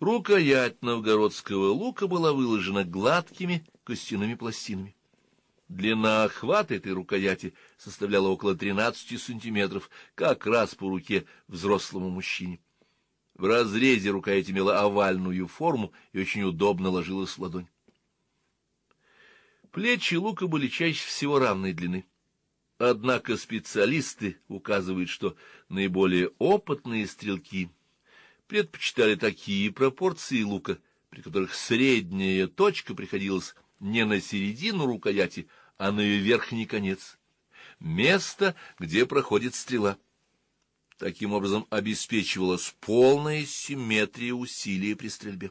Рукоять новгородского лука была выложена гладкими костяными пластинами. Длина охвата этой рукояти составляла около 13 сантиметров, как раз по руке взрослому мужчине. В разрезе рукоять имела овальную форму и очень удобно ложилась в ладонь. Плечи лука были чаще всего равной длины. Однако специалисты указывают, что наиболее опытные стрелки предпочитали такие пропорции лука, при которых средняя точка приходилась не на середину рукояти, а на ее верхний конец, место, где проходит стрела. Таким образом обеспечивалась полная симметрия усилия при стрельбе.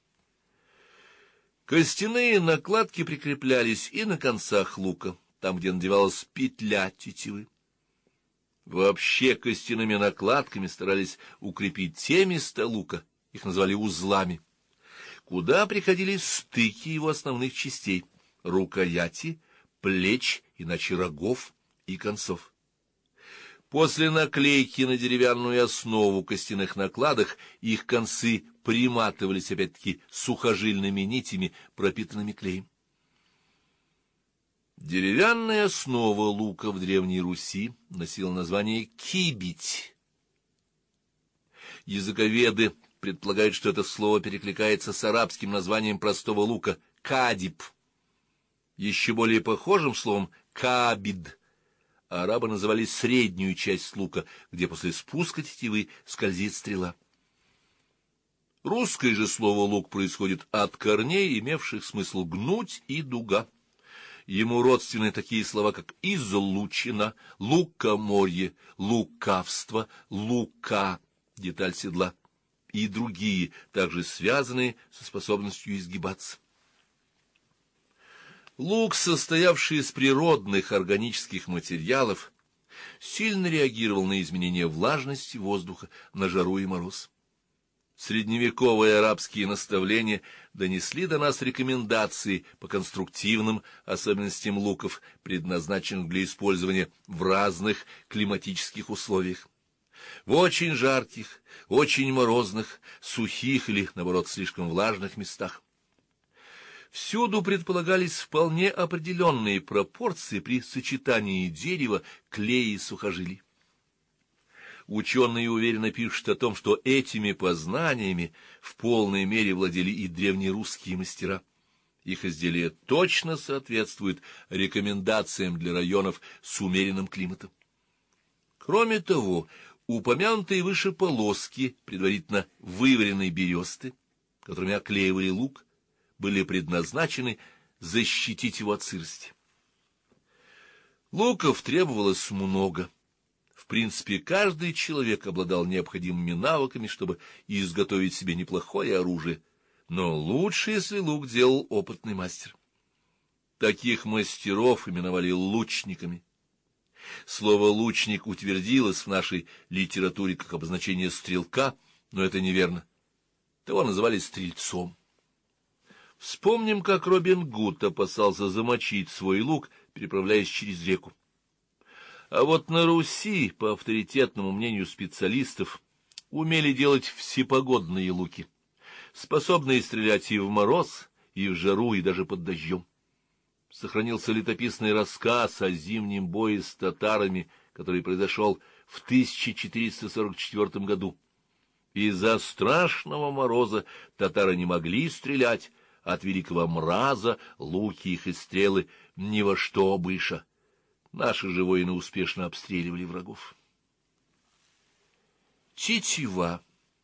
Костяные накладки прикреплялись и на концах лука, там, где надевалась петля тетивы. Вообще костяными накладками старались укрепить те места лука, их называли узлами, куда приходили стыки его основных частей — рукояти, плеч, иначе рогов и концов. После наклейки на деревянную основу костяных накладок их концы приматывались опять-таки сухожильными нитями, пропитанными клеем. Деревянная основа лука в Древней Руси носила название кибить. Языковеды предполагают, что это слово перекликается с арабским названием простого лука кадиб. Еще более похожим словом кабид арабы называли среднюю часть лука, где после спуска тетивы скользит стрела. Русское же слово «лук» происходит от корней, имевших смысл «гнуть» и «дуга». Ему родственны такие слова, как «излучина», «лукоморье», «лукавство», «лука», деталь седла, и другие, также связанные со способностью изгибаться. Лук, состоявший из природных органических материалов, сильно реагировал на изменения влажности воздуха, на жару и мороз. Средневековые арабские наставления донесли до нас рекомендации по конструктивным особенностям луков, предназначенных для использования в разных климатических условиях. В очень жарких, очень морозных, сухих или, наоборот, слишком влажных местах. Всюду предполагались вполне определенные пропорции при сочетании дерева, клея и сухожилий. Ученые уверенно пишут о том, что этими познаниями в полной мере владели и древнерусские мастера. Их изделия точно соответствуют рекомендациям для районов с умеренным климатом. Кроме того, упомянутые выше полоски, предварительно вываренной бересты, которыми оклеивали лук, были предназначены защитить его от сырости. Луков требовалось много. В принципе, каждый человек обладал необходимыми навыками, чтобы изготовить себе неплохое оружие, но лучше, если лук делал опытный мастер. Таких мастеров именовали лучниками. Слово «лучник» утвердилось в нашей литературе как обозначение стрелка, но это неверно. Того называли стрельцом. Вспомним, как Робин Гуд опасался замочить свой лук, переправляясь через реку. А вот на Руси, по авторитетному мнению специалистов, умели делать всепогодные луки, способные стрелять и в мороз, и в жару, и даже под дождем. Сохранился летописный рассказ о зимнем бое с татарами, который произошел в 1444 году. Из-за страшного мороза татары не могли стрелять, от великого мраза луки их и стрелы ни во что быша. Наши же воины успешно обстреливали врагов. Тетива.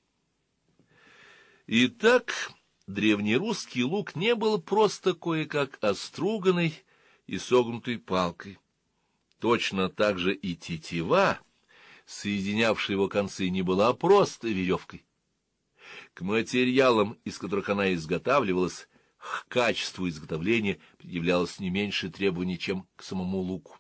Итак, древнерусский лук не был просто кое-как оструганной и согнутой палкой. Точно так же и тетива, соединявшая его концы, не была просто веревкой. К материалам, из которых она изготавливалась, к качеству изготовления предъявлялось не меньше требований, чем к самому луку.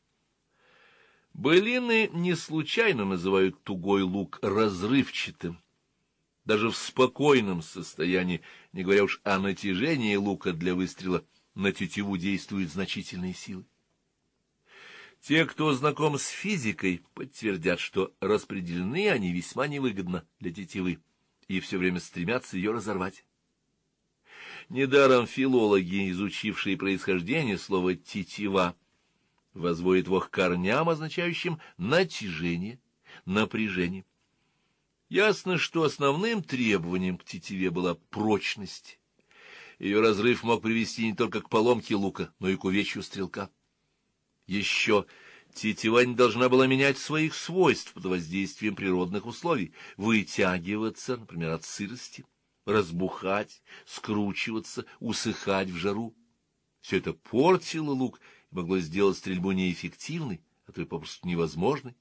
Былины не случайно называют тугой лук разрывчатым. Даже в спокойном состоянии, не говоря уж о натяжении лука для выстрела, на тетиву действуют значительные силы. Те, кто знаком с физикой, подтвердят, что распределены они весьма невыгодно для тетивы, и все время стремятся ее разорвать. Недаром филологи, изучившие происхождение слова «тетива», возводят его к корням, означающим натяжение, напряжение. Ясно, что основным требованием к тетиве была прочность. Ее разрыв мог привести не только к поломке лука, но и к увечью стрелка. Еще тетива не должна была менять своих свойств под воздействием природных условий, вытягиваться, например, от сырости, разбухать, скручиваться, усыхать в жару. Все это портило лук и могло сделать стрельбу неэффективной, а то и попросту невозможной.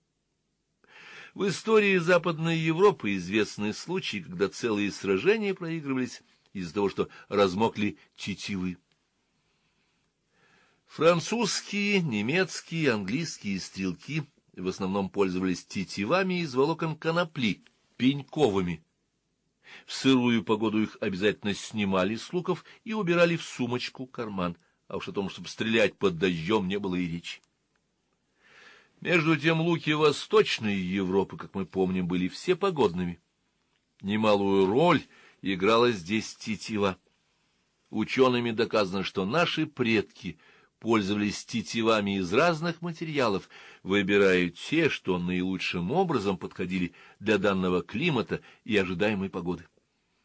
В истории Западной Европы известны случаи, когда целые сражения проигрывались из-за того, что размокли тетивы. Французские, немецкие, английские стрелки в основном пользовались тетивами из волокон конопли, пеньковыми. В сырую погоду их обязательно снимали с луков и убирали в сумочку, карман, а уж о том, чтобы стрелять под дождем, не было и речи. Между тем луки Восточной Европы, как мы помним, были все погодными. Немалую роль играла здесь тетива. Учеными доказано, что наши предки пользовались тетивами из разных материалов, выбирая те, что наилучшим образом подходили для данного климата и ожидаемой погоды.